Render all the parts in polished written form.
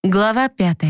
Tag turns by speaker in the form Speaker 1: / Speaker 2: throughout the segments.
Speaker 1: Глава 5.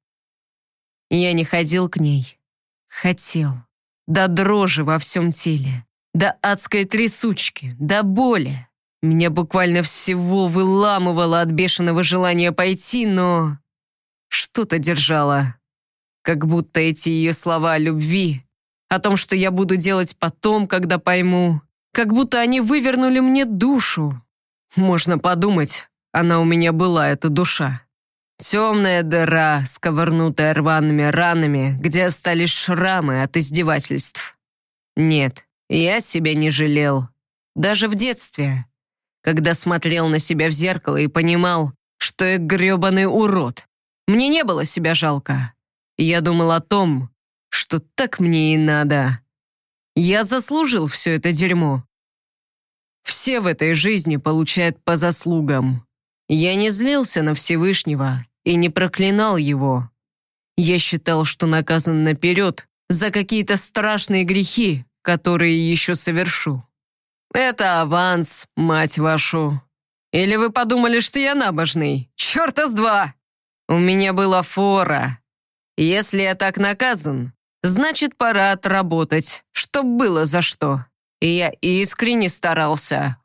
Speaker 1: Я не ходил к ней. Хотел. До дрожи во всем теле. До адской трясучки. До боли. Меня буквально всего выламывало от бешеного желания пойти, но... что-то держало. Как будто эти ее слова о любви, о том, что я буду делать потом, когда пойму, как будто они вывернули мне душу. Можно подумать, она у меня была, эта душа. Темная дыра, сковырнутая рваными ранами, где остались шрамы от издевательств. Нет, я себя не жалел. Даже в детстве, когда смотрел на себя в зеркало и понимал, что я гребаный урод. Мне не было себя жалко. Я думал о том, что так мне и надо. Я заслужил все это дерьмо. Все в этой жизни получают по заслугам. Я не злился на Всевышнего и не проклинал его. Я считал, что наказан наперед за какие-то страшные грехи, которые еще совершу. Это аванс, мать вашу. Или вы подумали, что я набожный? Черта с два! У меня была фора. Если я так наказан, значит, пора отработать, чтоб было за что. И я искренне старался.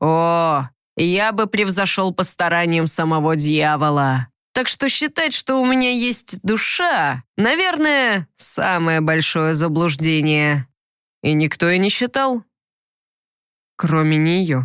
Speaker 1: Я бы превзошел по стараниям самого дьявола. Так что считать, что у меня есть душа, наверное, самое большое заблуждение. И никто и не считал, кроме нее.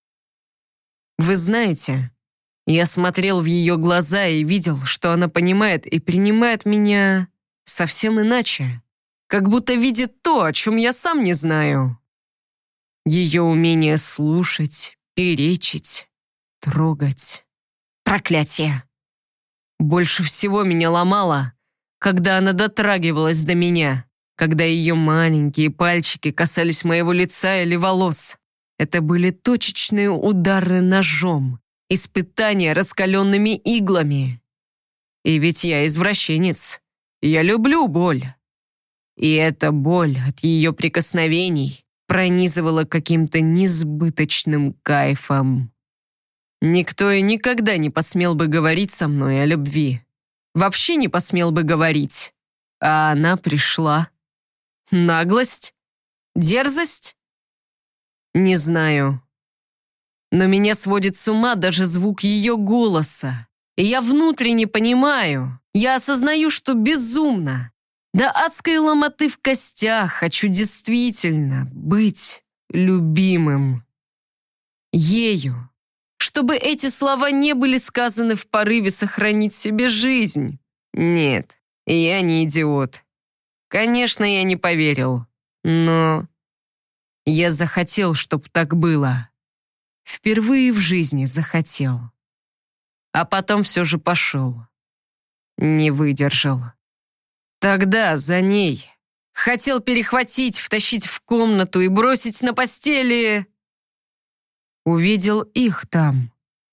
Speaker 1: Вы знаете, я смотрел в ее глаза и видел, что она понимает и принимает меня совсем иначе. Как будто видит то, о чем я сам не знаю. Ее умение слушать, перечить, трогать. Проклятие! Больше всего меня ломало, когда она дотрагивалась до меня, когда ее маленькие пальчики касались моего лица или волос. Это были точечные удары ножом, испытания раскаленными иглами. И ведь я извращенец. Я люблю боль. И эта боль от ее прикосновений пронизывала каким-то несбыточным кайфом. Никто и никогда не посмел бы говорить со мной о любви. Вообще не посмел бы говорить. А она пришла. Наглость? Дерзость? Не знаю. Но меня сводит с ума даже звук ее голоса. И я внутренне понимаю, я осознаю, что безумно. До адской ломоты в костях хочу действительно быть любимым. Ею. Чтобы эти слова не были сказаны в порыве сохранить себе жизнь. Нет, я не идиот. Конечно, я не поверил. Но я захотел, чтобы так было. Впервые в жизни захотел. А потом все же пошел. Не выдержал. Тогда за ней хотел перехватить, втащить в комнату и бросить на постели. Увидел их там.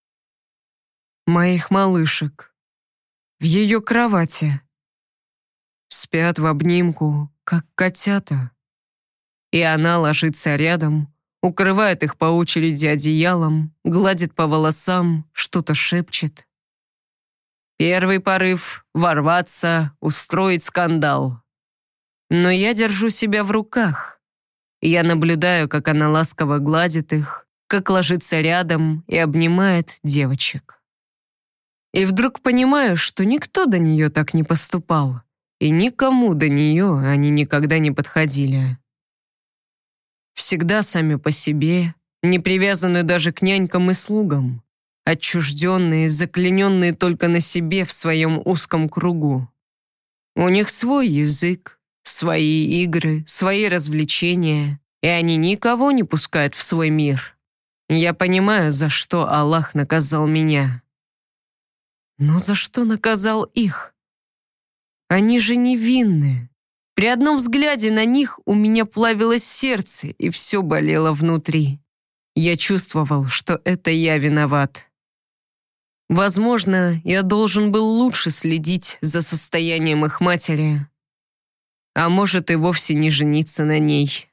Speaker 1: Моих малышек. В ее кровати. Спят в обнимку, как котята. И она ложится рядом, укрывает их по очереди одеялом, гладит по волосам, что-то шепчет. Первый порыв — ворваться, устроить скандал. Но я держу себя в руках. Я наблюдаю, как она ласково гладит их, как ложится рядом и обнимает девочек. И вдруг понимаю, что никто до нее так не поступал, и никому до нее они никогда не подходили. Всегда сами по себе, не привязаны даже к нянькам и слугам, отчужденные, заклиненные только на себе в своем узком кругу. У них свой язык, свои игры, свои развлечения, и они никого не пускают в свой мир. Я понимаю, за что Аллах наказал меня. Но за что наказал их? Они же невинны. При одном взгляде на них у меня плавилось сердце, и все болело внутри. Я чувствовал, что это я виноват. Возможно, я должен был лучше следить за состоянием их матери, а может и вовсе не жениться на ней.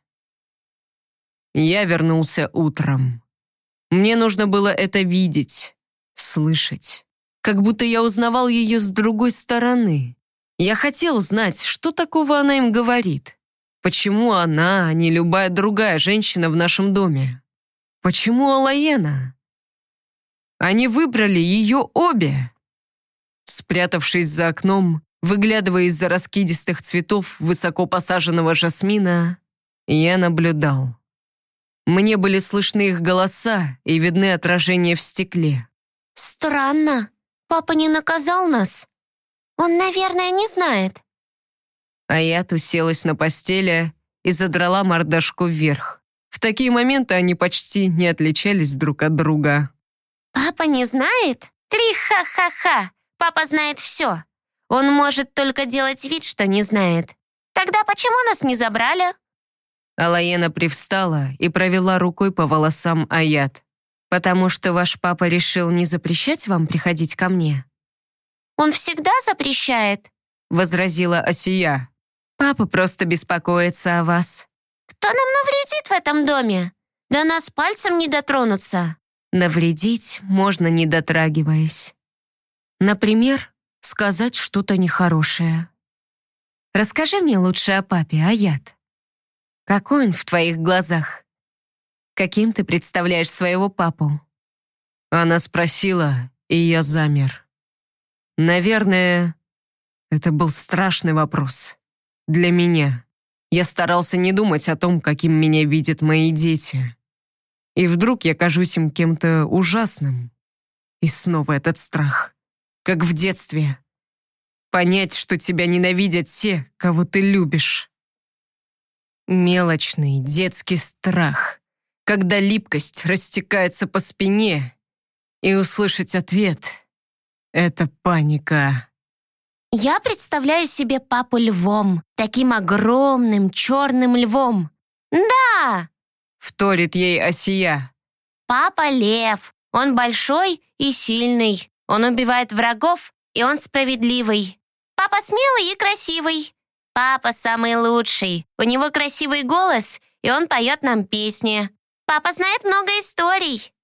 Speaker 1: Я вернулся утром. Мне нужно было это видеть, слышать. как будто я узнавал ее с другой стороны. Я хотел знать, что такого она им говорит. Почему она, а не любая другая женщина в нашем доме? Почему Алаена? Они выбрали ее обе. Спрятавшись за окном, выглядывая из-за раскидистых цветов высоко посаженного жасмина, я наблюдал. Мне были слышны их голоса и видны отражения в стекле.
Speaker 2: «Странно. Папа не наказал нас. Он, наверное, не знает».
Speaker 1: Аят уселась на постели и задрала мордашку вверх. В такие моменты они почти не отличались друг от друга.
Speaker 2: «Папа не знает? Три-ха-ха-ха! Папа знает все. Он может только делать вид, что не знает. Тогда почему нас не забрали?»
Speaker 1: Алаена привстала и провела рукой по волосам Аят. «Потому что ваш папа решил не запрещать вам приходить ко мне?»
Speaker 2: «Он всегда запрещает»,
Speaker 1: — возразила Асия. «Папа просто беспокоится о вас».
Speaker 2: «Кто нам навредит в этом доме? До нас пальцем не дотронуться».
Speaker 1: Навредить можно, не дотрагиваясь. Например, сказать что-то нехорошее. «Расскажи мне лучше о папе, Аят. Какой он в твоих глазах? Каким ты представляешь своего папу?» Она спросила, и я замер. Наверное, это был страшный вопрос. Для меня. Я старался не думать о том, каким меня видят мои дети. И вдруг я кажусь им кем-то ужасным. И снова этот страх. Как в детстве. Понять, что тебя ненавидят те, кого ты любишь. Мелочный детский страх, когда липкость растекается по спине, и услышать ответ — это паника.
Speaker 2: «Я представляю себе папу львом, таким огромным черным львом». «Да!»
Speaker 1: — вторит ей Асия.
Speaker 2: «Папа лев. Он большой и сильный. Он убивает врагов, и он справедливый. Папа смелый и красивый. Папа самый лучший. У него красивый голос, и он поет нам песни. Папа знает много историй».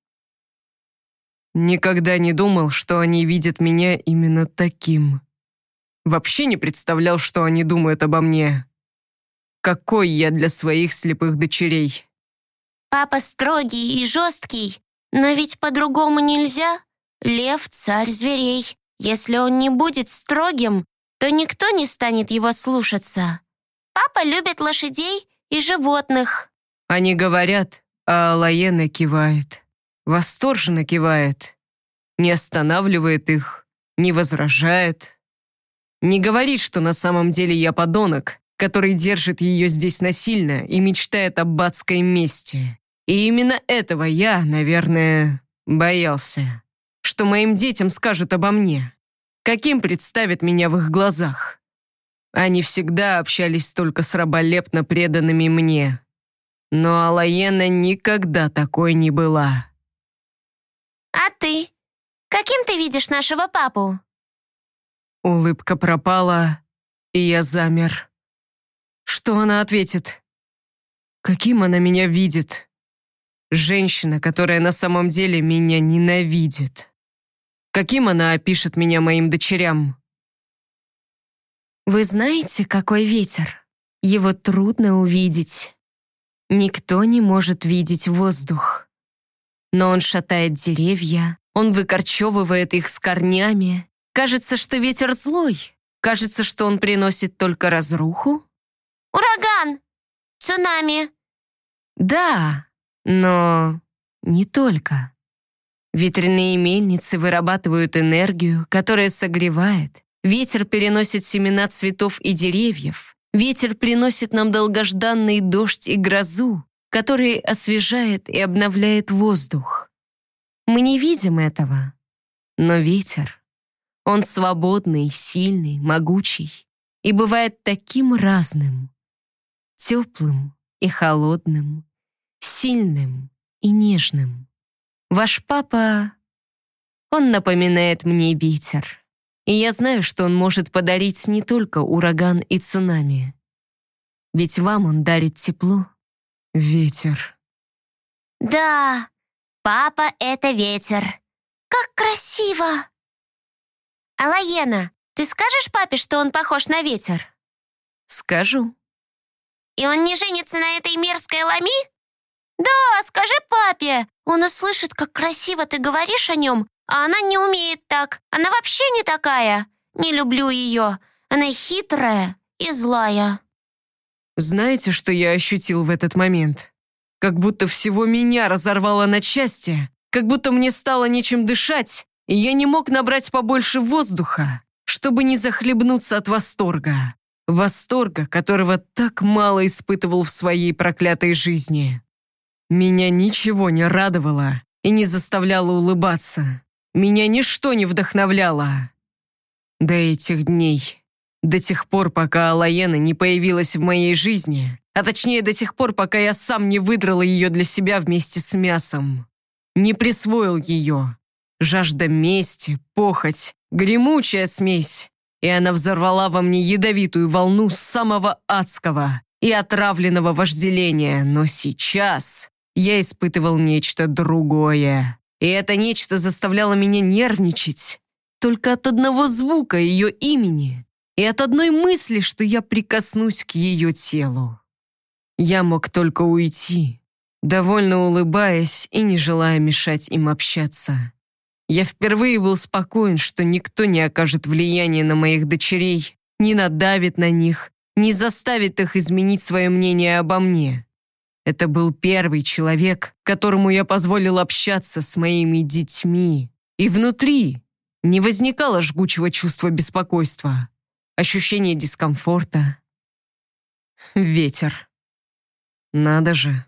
Speaker 1: Никогда не думал, что они видят меня именно таким. Вообще не представлял, что они думают обо мне. Какой я для своих слепых дочерей.
Speaker 2: «Папа строгий и жесткий, но ведь по-другому нельзя. Лев — царь зверей. Если он не будет строгим, то никто не станет его слушаться. Папа любит лошадей и животных».
Speaker 1: Они говорят, а Алаена кивает. Восторженно кивает. Не останавливает их, не возражает. Не говорит, что на самом деле я подонок, который держит ее здесь насильно и мечтает об адской мести. И именно этого я, наверное, боялся. Что моим детям скажут обо мне. Каким представят меня в их глазах. Они всегда общались только с раболепно преданными мне. Но Алаена никогда такой не была.
Speaker 2: «А ты? Каким ты видишь нашего папу?»
Speaker 1: Улыбка пропала, и я замер. Что она ответит? Каким она меня видит? Женщина, которая на самом деле меня ненавидит. Каким она опишет меня моим дочерям?
Speaker 2: «Вы знаете, какой ветер? Его трудно увидеть. Никто не может видеть воздух. Но он шатает деревья, он выкорчевывает их с корнями. Кажется, что ветер злой. Кажется, что он приносит только разруху». «Ураган! Цунами!»
Speaker 1: Да, но не только. Ветряные мельницы вырабатывают энергию, которая согревает. Ветер переносит семена цветов и деревьев. Ветер приносит нам долгожданный дождь и грозу, который освежает и обновляет воздух. Мы не видим этого, но ветер, он свободный, сильный, могучий и бывает таким разным. Теплым и холодным, сильным и нежным. Ваш папа, он напоминает мне ветер. И я знаю, что он может подарить не только ураган и цунами. Ведь вам он дарит тепло. Ветер.
Speaker 2: «Да, папа — это ветер. Как красиво!» «Алаена, ты скажешь папе, что он похож на ветер?»
Speaker 1: «Скажу».
Speaker 2: «И он не женится на этой мерзкой Лами?» «Да, скажи папе. Он услышит, как красиво ты говоришь о нем, а она не умеет так. Она вообще не такая. Не люблю ее. Она хитрая и злая».
Speaker 1: Знаете, что я ощутил в этот момент? Как будто всего меня разорвало на части, как будто мне стало нечем дышать, и я не мог набрать побольше воздуха, чтобы не захлебнуться от восторга. Восторга, которого так мало испытывал в своей проклятой жизни. Меня ничего не радовало и не заставляло улыбаться. Меня ничто не вдохновляло. До этих дней. До тех пор, пока Алаена не появилась в моей жизни, а точнее до тех пор, пока я сам не выдрала ее для себя вместе с мясом. Не присвоил ее. Жажда мести, похоть, гремучая смесь. И она взорвала во мне ядовитую волну самого адского и отравленного вожделения. Но сейчас я испытывал нечто другое. И это нечто заставляло меня нервничать. Только от одного звука ее имени и от одной мысли, что я прикоснусь к ее телу. Я мог только уйти, довольно улыбаясь и не желая мешать им общаться. Я впервые был спокоен, что никто не окажет влияния на моих дочерей, не надавит на них, не заставит их изменить свое мнение обо мне. Это был первый человек, которому я позволил общаться с моими детьми. И внутри не возникало жгучего чувства беспокойства, ощущение дискомфорта. Ветер. Надо же.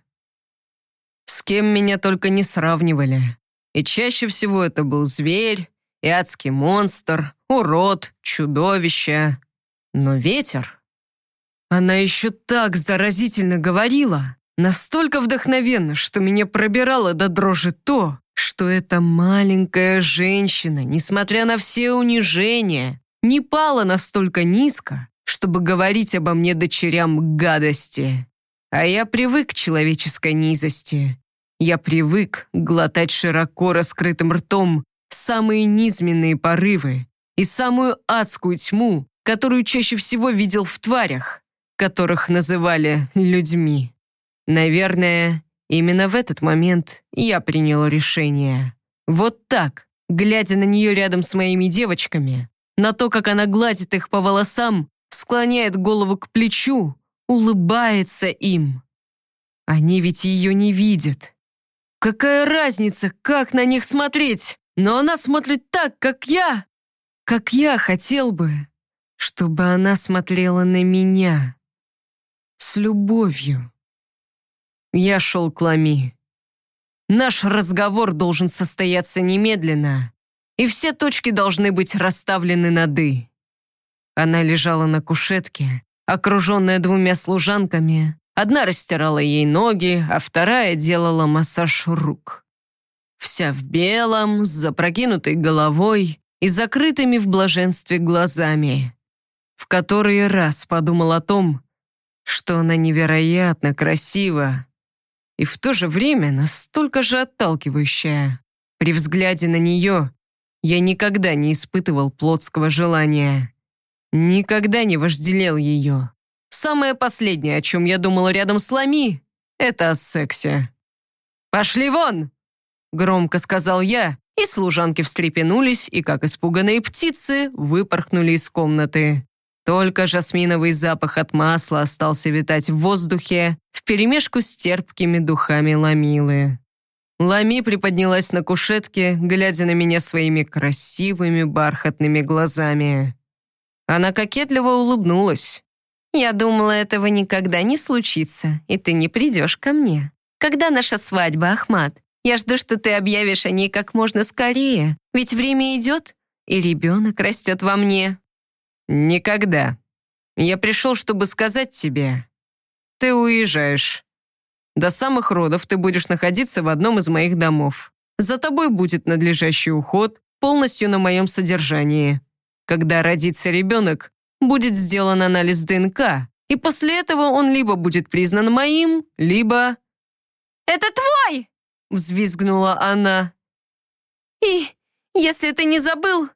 Speaker 1: С кем меня только не сравнивали. И чаще всего это был зверь, и адский монстр, урод, чудовище. Но ветер... Она еще так заразительно говорила, настолько вдохновенно, что меня пробирало до дрожи то, что эта маленькая женщина, несмотря на все унижения, не пала настолько низко, чтобы говорить обо мне дочерям гадости. А я привык к человеческой низости. Я привык глотать широко раскрытым ртом самые низменные порывы и самую адскую тьму, которую чаще всего видел в тварях, которых называли людьми. Наверное, именно в этот момент я принял решение. Вот так, глядя на нее рядом с моими девочками, на то, как она гладит их по волосам, склоняет голову к плечу, улыбается им. Они ведь ее не видят. Какая разница, как на них смотреть? Но она смотрит так, как я хотел бы, чтобы она смотрела на меня. С любовью. Я шел к Лами. Наш разговор должен состояться немедленно, и все точки должны быть расставлены над «и». Она лежала на кушетке, окруженная двумя служанками. Одна растирала ей ноги, а вторая делала массаж рук. Вся в белом, с запрокинутой головой и закрытыми в блаженстве глазами. В который раз подумал о том, что она невероятно красива и в то же время настолько же отталкивающая. При взгляде на нее я никогда не испытывал плотского желания. Никогда не вожделел ее. Самое последнее, о чем я думал рядом с Лами, это о сексе. «Пошли вон!» — громко сказал я, и служанки встрепенулись и, как испуганные птицы, выпорхнули из комнаты. Только жасминовый запах от масла остался витать в воздухе вперемешку с терпкими духами Ламилы. Лами приподнялась на кушетке, глядя на меня своими красивыми бархатными глазами. Она кокетливо улыбнулась. «Я думала, этого никогда не случится, и ты не придешь ко мне. Когда наша свадьба, Ахмат? Я жду, что ты объявишь о ней как можно скорее, ведь время идет, и ребенок растет во мне». «Никогда. Я пришел, чтобы сказать тебе, ты уезжаешь. До самых родов ты будешь находиться в одном из моих домов. За тобой будет надлежащий уход, полностью на моем содержании. Когда родится ребенок, будет сделан анализ ДНК, и после этого он либо будет признан моим, либо...» «Это твой!» — взвизгнула она. «И, если ты не забыл,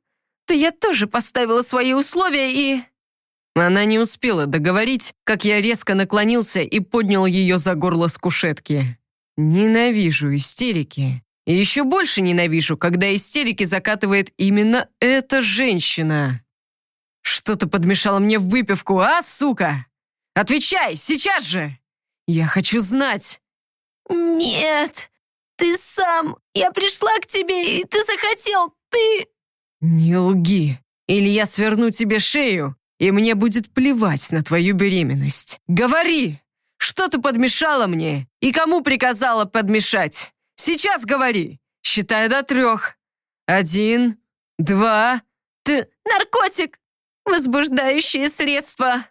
Speaker 2: то я тоже поставила свои условия и...»
Speaker 1: Она не успела договорить, как я резко наклонился и поднял ее за горло с кушетки. Ненавижу истерики. И еще больше ненавижу, когда истерики закатывает именно эта женщина. Что ты подмешала мне в выпивку, а, сука? Отвечай, сейчас же! Я хочу знать.
Speaker 2: «Нет, ты сам. Я пришла к тебе, и ты захотел. Ты...»
Speaker 1: Не лги, или я сверну тебе шею, и мне будет плевать на твою беременность. Говори, что ты подмешала мне и кому приказала подмешать? Сейчас говори, считай до 3. 1, 2, ты...
Speaker 2: «Наркотик! Возбуждающее средство!»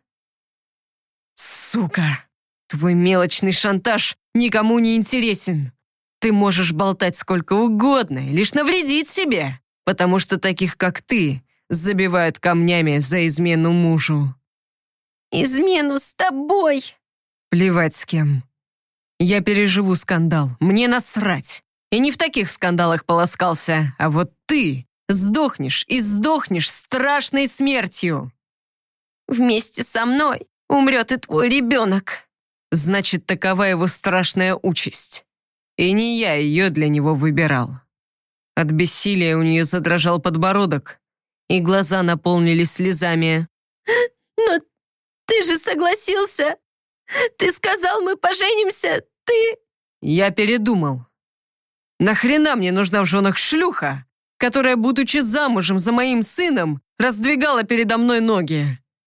Speaker 1: Сука, твой мелочный шантаж никому не интересен. Ты можешь болтать сколько угодно, лишь навредить себе, потому что таких, как ты, забивают камнями за измену мужу.
Speaker 2: «Измену с тобой!»
Speaker 1: Плевать с кем. Я переживу скандал, мне насрать. И не в таких скандалах полоскался, а вот ты сдохнешь и сдохнешь страшной смертью.
Speaker 2: «Вместе со мной умрет и твой ребенок!»
Speaker 1: Значит, такова его страшная участь. И не я ее для него выбирал. От бессилия у нее задрожал подбородок, и глаза наполнились слезами.
Speaker 2: «Но ты же согласился! Ты сказал, мы поженимся! Ты...»
Speaker 1: Я передумал. Нахрена мне нужна в женах шлюха, которая, будучи замужем за моим сыном, раздвигала передо мной ноги?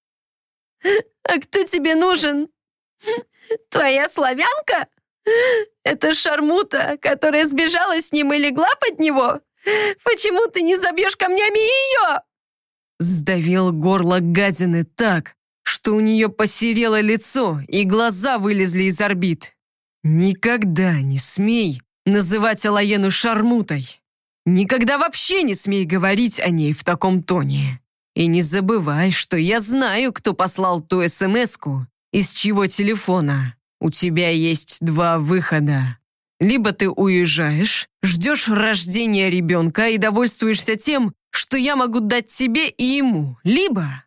Speaker 2: «А кто тебе нужен? Твоя славянка? Это шармута, которая сбежала с ним и легла под него? Почему ты не забьешь камнями ее?»
Speaker 1: Сдавил горло гадины так, что у нее посерело лицо и глаза вылезли из орбит. Никогда не смей называть Алаену шармутой. Никогда вообще не смей говорить о ней в таком тоне. И не забывай, что я знаю, кто послал ту СМС-ку, из чьего телефона. У тебя есть 2 выхода. Либо ты уезжаешь, ждешь рождения ребенка и довольствуешься тем, что я могу дать тебе и ему. Либо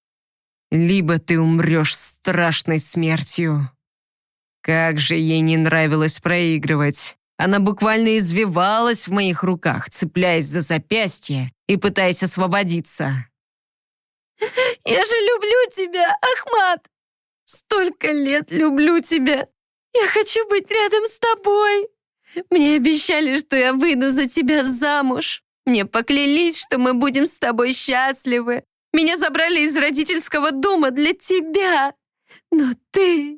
Speaker 1: ты умрешь страшной смертью. Как же ей не нравилось проигрывать. Она буквально извивалась в моих руках, цепляясь за запястье и пытаясь освободиться.
Speaker 2: «Я же люблю тебя, Ахмат! Столько лет люблю тебя! Я хочу быть рядом с тобой! Мне обещали, что я выйду за тебя замуж! Мне поклялись, что мы будем с тобой счастливы! Меня забрали из родительского дома для тебя! Но ты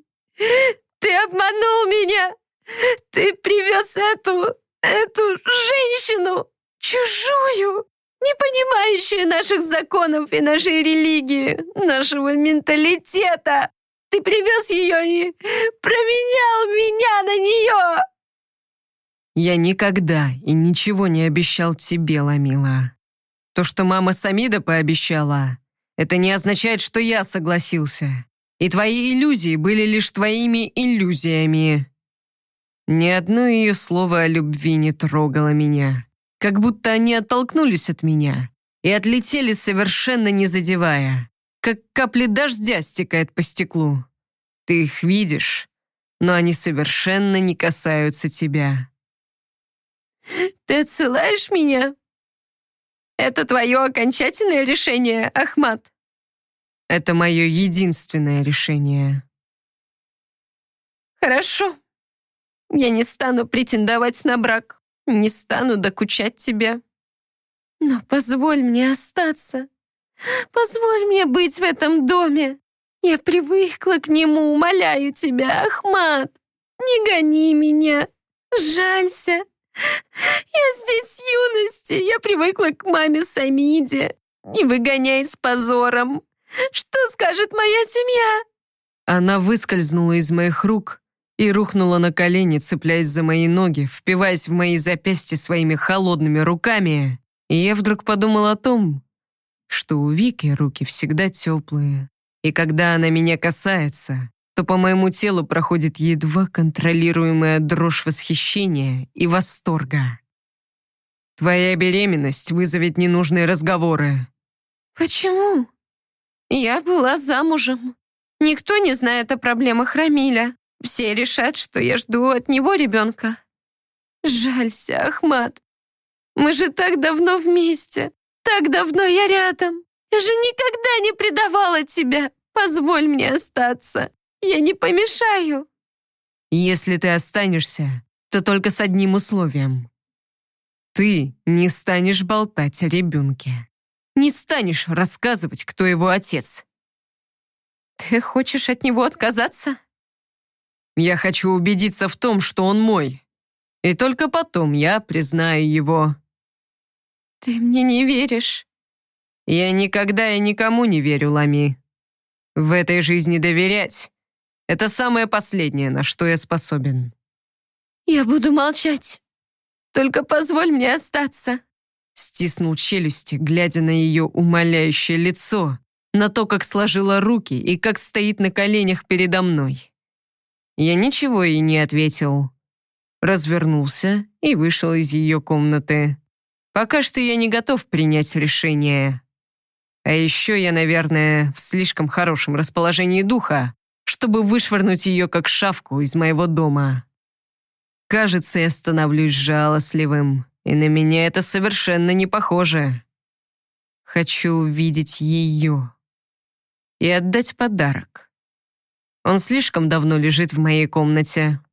Speaker 2: обманул меня! Ты привез эту женщину, чужую, не понимающую наших законов и нашей религии, нашего менталитета! Ты привез ее и променял меня на нее!»
Speaker 1: Я никогда и ничего не обещал тебе, Ламила. То, что мама Самида пообещала, это не означает, что я согласился. И твои иллюзии были лишь твоими иллюзиями. Ни одно ее слово о любви не трогало меня. Как будто они оттолкнулись от меня и отлетели, совершенно не задевая. Как капли дождя стекает по стеклу. Ты их видишь, но они совершенно не касаются тебя.
Speaker 2: «Ты отсылаешь меня? Это твое окончательное решение, Ахмат?»
Speaker 1: Это мое единственное решение.
Speaker 2: «Хорошо. Я не стану претендовать на брак, не стану докучать тебе. Но позволь мне остаться. Позволь мне быть в этом доме. Я привыкла к нему, умоляю тебя, Ахмат. Не гони меня. Жалься. Я здесь с юности. Я привыкла к маме Самиде. Не выгоняй с позором. Что скажет моя семья?»
Speaker 1: Она выскользнула из моих рук и рухнула на колени, цепляясь за мои ноги, впиваясь в мои запястья своими холодными руками. И я вдруг подумал о том, что у Вики руки всегда теплые. И когда она меня касается, то по моему телу проходит едва контролируемая дрожь восхищения и восторга. Твоя беременность вызовет ненужные разговоры.
Speaker 2: Почему? Я была замужем. Никто не знает о проблемах Рамиля. Все решат, что я жду от него ребенка. Жалься, Ахмат. Мы же так давно вместе. Так давно я рядом. Я же никогда не предавала тебя. Позволь мне остаться. Я не помешаю.
Speaker 1: Если ты останешься, то только с одним условием. Ты не станешь болтать о ребенке. Не станешь рассказывать, кто его отец.
Speaker 2: Ты хочешь от него отказаться?
Speaker 1: Я хочу убедиться в том, что он мой. И только потом я признаю его.
Speaker 2: Ты мне не веришь.
Speaker 1: Я никогда и никому не верю, Лами. В этой жизни доверять — это самое последнее, на что я способен.
Speaker 2: Я буду молчать. Только позволь мне остаться.
Speaker 1: Стиснул челюсти, глядя на ее умоляющее лицо, на то, как сложила руки и как стоит на коленях передо мной. Я ничего ей не ответил. Развернулся и вышел из ее комнаты. Пока что я не готов принять решение. А еще я, наверное, в слишком хорошем расположении духа, чтобы вышвырнуть ее как шавку из моего дома. Кажется, я становлюсь жалостливым, и на меня это совершенно не похоже. Хочу увидеть ее и отдать подарок. Он слишком давно лежит в моей комнате.